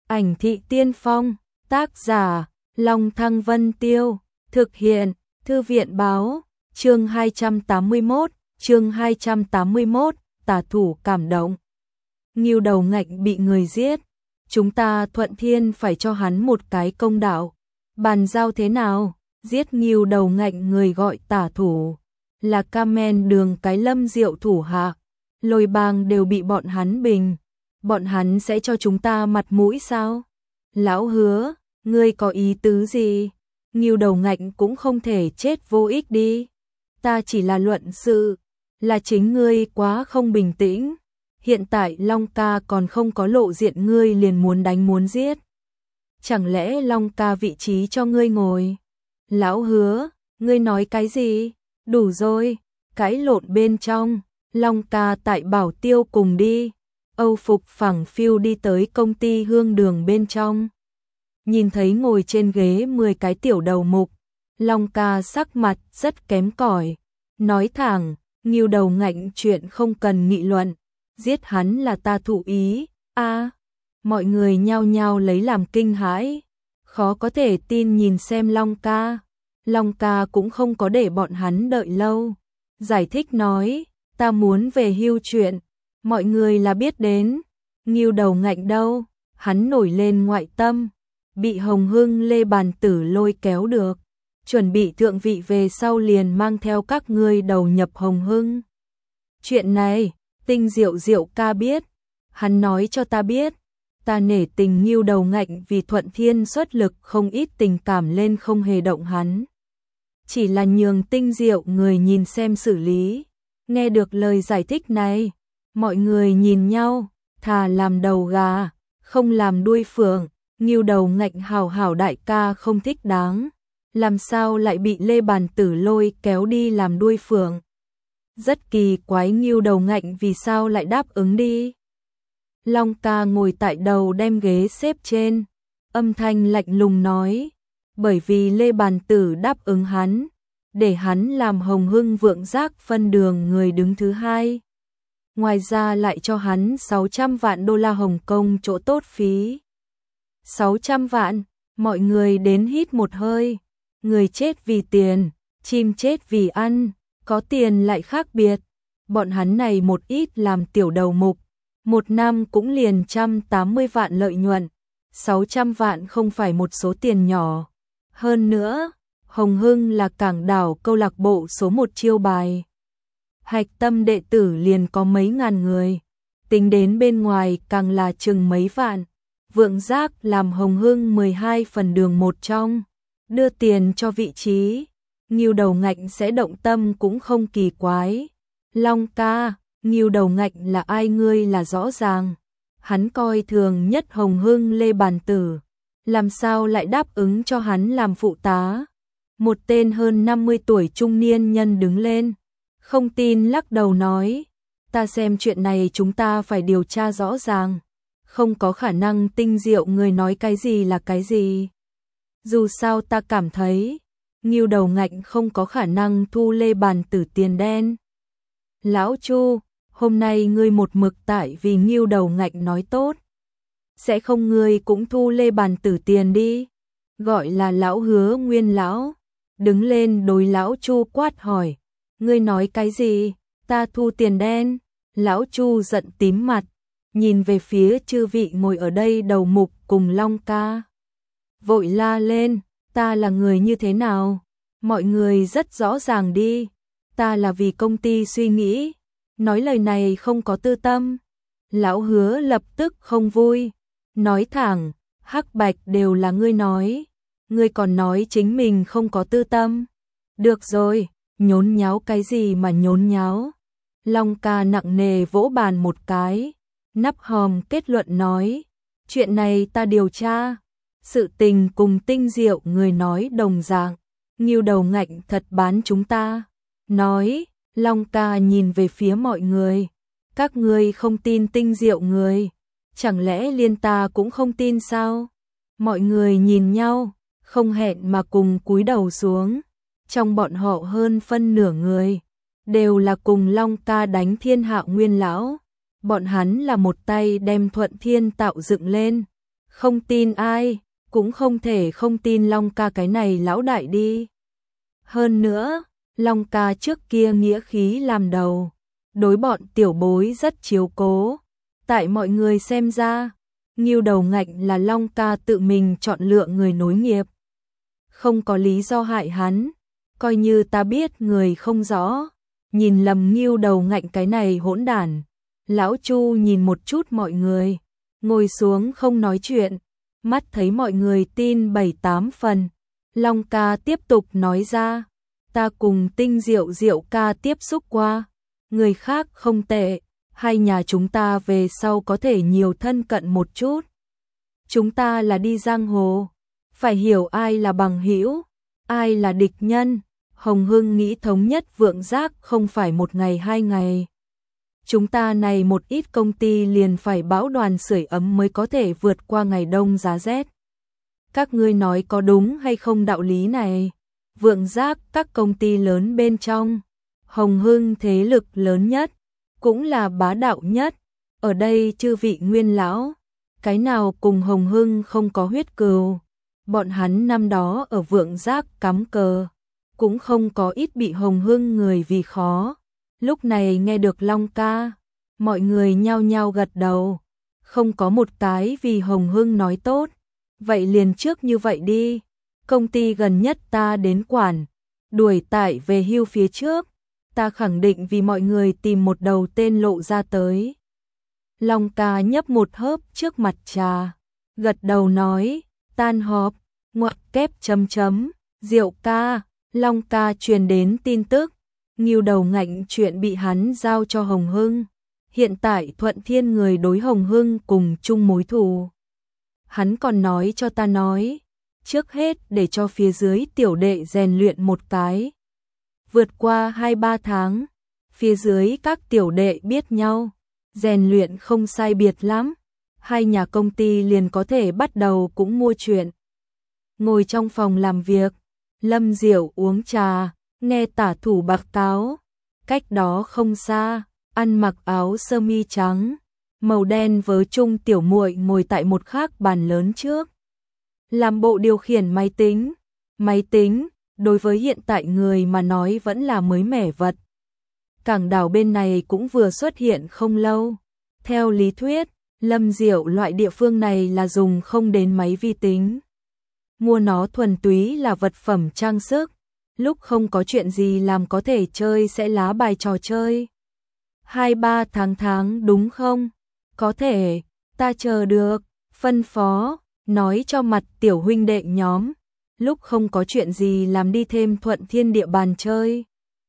Ảnh thị tiên phong, tác giả, Long Thăng Vân Tiêu, thực hiện, Thư viện báo, chương 281, tả thủ cảm động. Ngưu Đầu Ngạnh bị người giết, chúng ta Thuận Thiên phải cho hắn một cái công đạo. Bàn giao thế nào? Giết Ngưu Đầu Ngạnh người gọi tả thủ, là Kamen Đường cái Lâm Diệu thủ hạ, Lôi Bang đều bị bọn hắn bình. Bọn hắn sẽ cho chúng ta mặt mũi sao? Lão Hứa, ngươi có ý tứ gì? Ngưu Đầu Ngạnh cũng không thể chết vô ích đi. Ta chỉ là luận sự, là chính ngươi quá không bình tĩnh. Hiện tại Long ca còn không có lộ diện, ngươi liền muốn đánh muốn giết. Chẳng lẽ Long ca vị trí cho ngươi ngồi? Lão Hứa, ngươi nói cái gì? Đủ rồi, cãi lộn bên trong. Long ca tại Bảo Tiêu cùng đi. Âu phục phẳng phiu đi tới công ty Hương Đường bên trong. Nhìn thấy ngồi trên ghế 10 cái tiểu đầu mục, Long ca sắc mặt rất kém cỏi, nói thẳng, Ngưu Đầu Ngạnh chuyện không cần nghị luận, giết hắn là ta thụ ý. Mọi người nhao nhao lấy làm kinh hãi, khó có thể tin nhìn xem Long ca. Long ca cũng không có để bọn hắn đợi lâu, giải thích nói, ta muốn về hưu chuyện, mọi người là biết đến. Ngưu Đầu Ngạnh đâu? Hắn nổi lên ngoại tâm, bị Hồng Hưng Lê Bàn Tử lôi kéo được, chuẩn bị thượng vị về sau liền mang theo các ngươi đầu nhập Hồng Hưng. Chuyện này, Tinh Diệu Diệu ca biết, hắn nói cho ta biết, ta nể tình Ngưu Đầu Ngạnh vì Thuận Thiên xuất lực không ít tình cảm lên không hề động hắn. Chỉ là nhường Tinh Diệu người nhìn xem xử lý. Nghe được lời giải thích này, mọi người nhìn nhau, thà làm đầu gà, không làm đuôi phượng. Ngưu Đầu Ngạnh hảo hảo đại ca không thích đáng, làm sao lại bị Lê Bàn Tử lôi kéo đi làm đuôi phượng. Rất kỳ quái Ngưu Đầu Ngạnh vì sao lại đáp ứng đi. Long ca ngồi tại đầu đem ghế xếp trên, âm thanh lạnh lùng nói, bởi vì Lê Bàn Tử đáp ứng hắn, để hắn làm Hồng Hưng Vượng Giác phân đường người đứng thứ hai. Ngoài ra lại cho hắn 600 vạn đô la Hồng Kông chỗ tốt phí. 600 vạn, mọi người đến hít một hơi. Người chết vì tiền, chim chết vì ăn, có tiền lại khác biệt. Bọn hắn này một ít làm tiểu đầu mục, một năm cũng liền 180 vạn lợi nhuận. 600 vạn không phải một số tiền nhỏ. Hơn nữa, Hồng Hưng là cảng đảo câu lạc bộ số 1 chiêu bài. Hạch tâm đệ tử liền có mấy ngàn người, tính đến bên ngoài càng là chừng mấy vạn. Vượng Giác làm Hồng Hưng 12 phần đường một trong, đưa tiền cho vị trí, Ngưu Đầu Ngạnh sẽ động tâm cũng không kỳ quái. Long ca, Ngưu Đầu Ngạnh là ai ngươi là rõ ràng, hắn coi thường nhất Hồng Hưng Lê Bàn Tử, làm sao lại đáp ứng cho hắn làm phụ tá. Một tên hơn 50 tuổi trung niên nhân đứng lên, không tin lắc đầu nói, ta xem chuyện này chúng ta phải điều tra rõ ràng. Không có khả năng Tinh Diệu người nói cái gì là cái gì. Dù sao ta cảm thấy, Ngưu Đầu Ngạnh không có khả năng thu Lê Bàn Tử tiền đen. Lão Chu, hôm nay ngươi một mực tại vì Ngưu Đầu Ngạnh nói tốt. Sẽ không ngươi cũng thu Lê Bàn Tử tiền đi. Gọi là Lão Hứa Nguyên lão. Đứng lên đối Lão Chu quát hỏi. Ngươi nói cái gì? Ta thu tiền đen. Lão Chu giận tím mặt, nhìn về phía chư vị ngồi ở đây đầu mục cùng Long ca. Vội la lên, ta là người như thế nào? Mọi người rất rõ ràng đi. Ta là vì công ty suy nghĩ, nói lời này không có tư tâm. Lão Hứa lập tức không vui, nói thẳng, hắc bạch đều là ngươi nói. Ngươi còn nói chính mình không có tư tâm. Được rồi, nhốn nháo cái gì mà nhốn nháo. Long ca nặng nề vỗ bàn một cái, nắp hòm kết luận nói, chuyện này ta điều tra, sự tình cùng Tinh Diệu người nói đồng dạng, Ngưu Đầu Ngạnh thật bán chúng ta. Nói, Long ca nhìn về phía mọi người, các ngươi không tin Tinh Diệu người, chẳng lẽ liên ta cũng không tin sao? Mọi người nhìn nhau, không hẹn mà cùng cúi đầu xuống, trong bọn họ hơn phân nửa người đều là cùng Long ca đánh Thiên Hạ Nguyên lão. Bọn hắn là một tay đem Thuận Thiên tạo dựng lên, Không tin ai, cũng không thể không tin Long ca cái này lão đại đi. Hơn nữa, Long ca trước kia nghĩa khí làm đầu, đối bọn tiểu bối rất chiếu cố. Tại mọi người xem ra, Ngưu Đầu Ngạnh là Long ca tự mình chọn lựa người nối nghiệp. Không có lý do hại hắn, coi như ta biết người không rõ, nhìn lầm Ngưu Đầu Ngạnh cái này hỗn đản. Lão Chu nhìn một chút mọi người, ngồi xuống không nói chuyện, mắt thấy mọi người tin 7-8 phần. Long ca tiếp tục nói ra, ta cùng Tinh Diệu Diệu ca tiếp xúc qua, người khác không tệ, hai nhà chúng ta về sau có thể nhiều thân cận một chút. Chúng ta là đi giang hồ, phải hiểu ai là bằng hữu, ai là địch nhân. Hồng Hưng nghĩ thống nhất Vượng Giác không phải một ngày hai ngày. Chúng ta này một ít công ty liền phải bão đoàn sưởi ấm mới có thể vượt qua ngày đông giá rét. Các ngươi nói có đúng hay không đạo lý này? Vượng Giác các công ty lớn bên trong, Hồng Hưng thế lực lớn nhất, cũng là bá đạo nhất. Ở đây chư vị nguyên lão, cái nào cùng Hồng Hưng không có huyết cừu. Bọn hắn năm đó ở Vượng Giác cắm cờ, cũng không có ít bị Hồng Hưng người vì khó. Lúc này nghe được Long ca, mọi người nhao nhao gật đầu, không có một cái vì Hồng Hưng nói tốt. Vậy liền trước như vậy đi, công ty gần nhất ta đến quản, đuổi tại về hưu phía trước, ta khẳng định vì mọi người tìm một đầu tên lộ ra tới. Long ca nhấp một hớp trước mặt trà, gật đầu nói, tan họp, ngoặc kép chấm chấm, Diệu ca. Long ca truyền đến tin tức, Ngưu Đầu Ngạnh chuyện bị hắn giao cho Hồng Hưng. Hiện tại Thuận Thiên người đối Hồng Hưng cùng chung mối thù. Hắn còn nói cho ta nói, trước hết để cho phía dưới tiểu đệ rèn luyện một cái. Vượt qua 2-3 tháng, phía dưới các tiểu đệ biết nhau, rèn luyện không sai biệt lắm, hai nhà công ty liền có thể bắt đầu cũng mua chuyện. Ngồi trong phòng làm việc, Lâm Diệu uống trà, nghe tả thủ bạc cáo. Cách đó không xa, ăn mặc áo sơ mi trắng, màu đen vớ chung tiểu muội ngồi tại một khác bàn lớn trước. Làm bộ điều khiển máy tính. Máy tính, đối với hiện tại người mà nói vẫn là mới mẻ vật. Cảng đảo bên này cũng vừa xuất hiện không lâu. Theo lý thuyết, Lâm Diệu loại địa phương này là dùng không đến máy vi tính. Mua nó thuần túy là vật phẩm trang sức, lúc không có chuyện gì làm có thể chơi sẽ lá bài trò chơi. 2-3 tháng đúng không? Có thể, ta chờ được, phân phó, nói cho mặt tiểu huynh đệ nhóm, lúc không có chuyện gì làm đi thêm Thuận Thiên địa bàn chơi.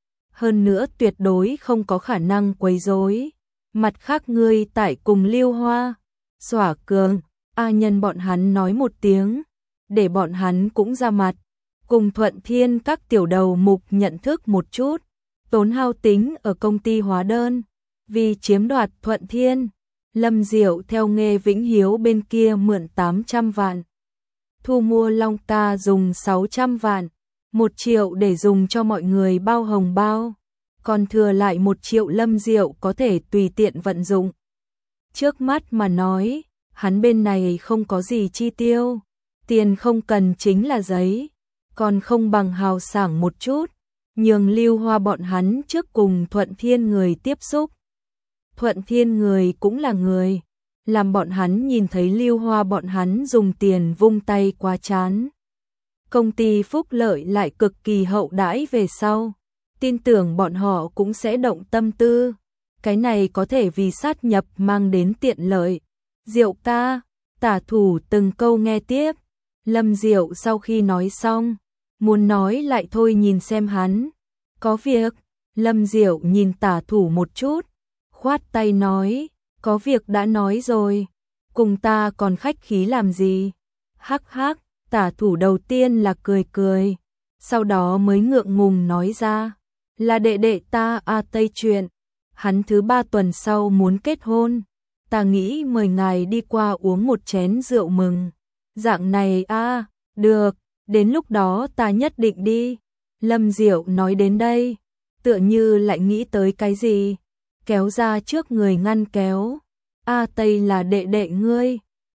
Hơn nữa tuyệt đối không có khả năng quấy rối. Mặt khác ngươi tại cùng Lưu Hoa, Xỏa Cường, A Nhân bọn hắn nói một tiếng, để bọn hắn cũng ra mặt, cùng Thuận Thiên các tiểu đầu mục nhận thức một chút, tốn hao tính ở công ty hóa đơn, vì chiếm đoạt Thuận Thiên. Lâm Diệu theo Nghê Vĩnh Hiếu bên kia mượn 800 vạn, thu mua Long ca dùng 600 vạn, 1 triệu để dùng cho mọi người bao hồng bao, còn thừa lại 1 triệu Lâm Diệu có thể tùy tiện vận dụng. Trước mắt mà nói, hắn bên này không có gì chi tiêu, tiền không cần chính là giấy, còn không bằng hào sảng một chút, nhường Lưu Hoa bọn hắn trước cùng Thuận Thiên người tiếp xúc. Thuận Thiên người cũng là người, làm bọn hắn nhìn thấy Lưu Hoa bọn hắn dùng tiền vung tay quá chán. Công ty phúc lợi lại cực kỳ hậu đãi về sau, tin tưởng bọn họ cũng sẽ động tâm tư, cái này có thể vì sát nhập mang đến tiện lợi. Diệu ca, tả thủ từng câu nghe tiếp. Lâm Diệu sau khi nói xong, muốn nói lại thôi nhìn xem hắn. Có việc, Lâm Diệu nhìn tả thủ một chút, khoát tay nói, có việc đã nói rồi, cùng ta còn khách khí làm gì. Hắc hắc, tả thủ đầu tiên là cười cười, sau đó mới ngượng ngùng nói ra, là đệ đệ ta A Tây chuyện, hắn thứ 3 tuần sau muốn kết hôn, ta nghĩ mời ngài đi qua uống một chén rượu mừng. Dạng này a, được, đến lúc đó ta nhất định đi. Lâm Diệu nói đến đây, tựa như lại nghĩ tới cái gì, kéo ra trước người ngăn kéo. A Tây là đệ đệ ngươi.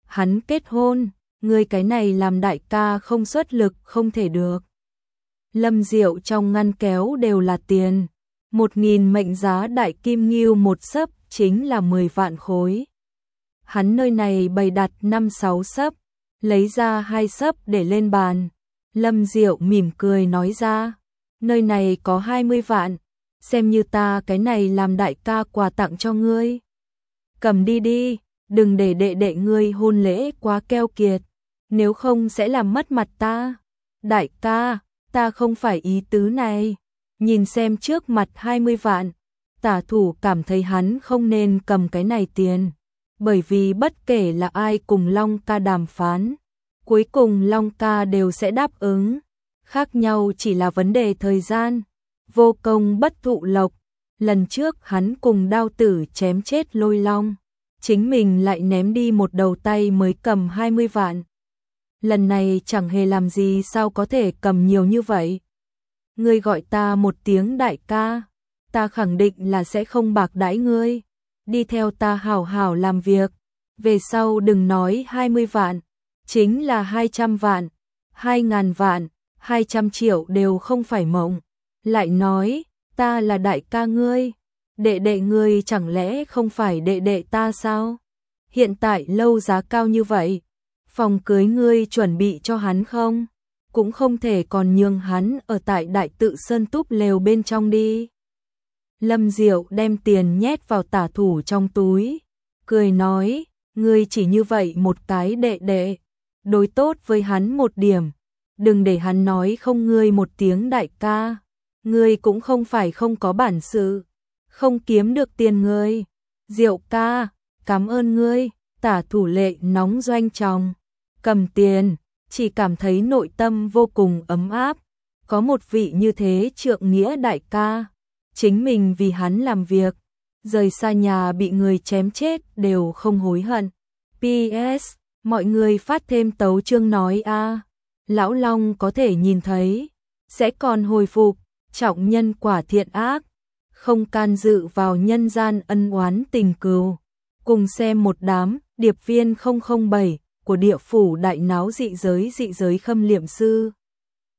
hắn kết hôn, ngươi cái này làm đại ca không xuất lực không thể được. Lâm Diệu trong ngăn kéo đều là tiền, 1.000 mệnh giá đại kim ngưu một sấp chính là 10 vạn khối. Hắn nơi này bày đặt 5-6 sấp, lấy ra 2 sấp để lên bàn. Lâm Diệu mỉm cười nói ra, nơi này có 20 vạn, xem như ta cái này làm đại ca quà tặng cho ngươi. Cầm đi đi, đừng để đệ đệ ngươi hôn lễ quá keo kiệt, nếu không sẽ làm mất mặt ta. Đại ca, ta không phải ý tứ này. Nhìn xem trước mặt 20 vạn, Tả Thủ cảm thấy hắn không nên cầm cái này tiền, bởi vì bất kể là ai cùng Long ca đàm phán, cuối cùng Long ca đều sẽ đáp ứng, khác nhau chỉ là vấn đề thời gian. Vô công bất thụ lộc, lần trước hắn cùng Đao Tử chém chết Lôi Long, chính mình lại ném đi một đầu tay mới cầm 20 vạn. Lần này chẳng hề làm gì sao có thể cầm nhiều như vậy. Ngươi gọi ta một tiếng đại ca, ta khẳng định là sẽ không bạc đãi ngươi. Đi theo ta hảo hảo làm việc, về sau đừng nói 20 vạn, chính là 200 vạn, 2.000 vạn, 200 triệu đều không phải mộng. Lại nói, ta là đại ca ngươi, đệ đệ ngươi chẳng lẽ không phải đệ đệ ta sao? Hiện tại lâu giá cao như vậy, phòng cưới ngươi chuẩn bị cho hắn không? Cũng không thể còn nhường hắn ở tại Đại Tự Sơn túp lều bên trong đi. Lâm Diệu đem tiền nhét vào Tả Thủ trong túi, cười nói, ngươi chỉ như vậy một cái đệ đệ, đối tốt với hắn một điểm, đừng để hắn nói không ngươi một tiếng đại ca. Ngươi cũng không phải không có bản sự, không kiếm được tiền ngươi. Diệu ca, cảm ơn ngươi. Tả Thủ lệ nóng doanh tròng, cầm tiền, chỉ cảm thấy nội tâm vô cùng ấm áp. Có một vị như thế trượng nghĩa đại ca, chính mình vì hắn làm việc, rời xa nhà bị người chém chết đều không hối hận. PS, mọi người phát thêm tấu chương nói a, Lão Long có thể nhìn thấy, sẽ còn hồi phục, trọng nhân quả thiện ác, không can dự vào nhân gian ân oán tình cừu. Cùng xem một đám điệp viên 007 của địa phủ đại náo dị giới khâm liệm sư.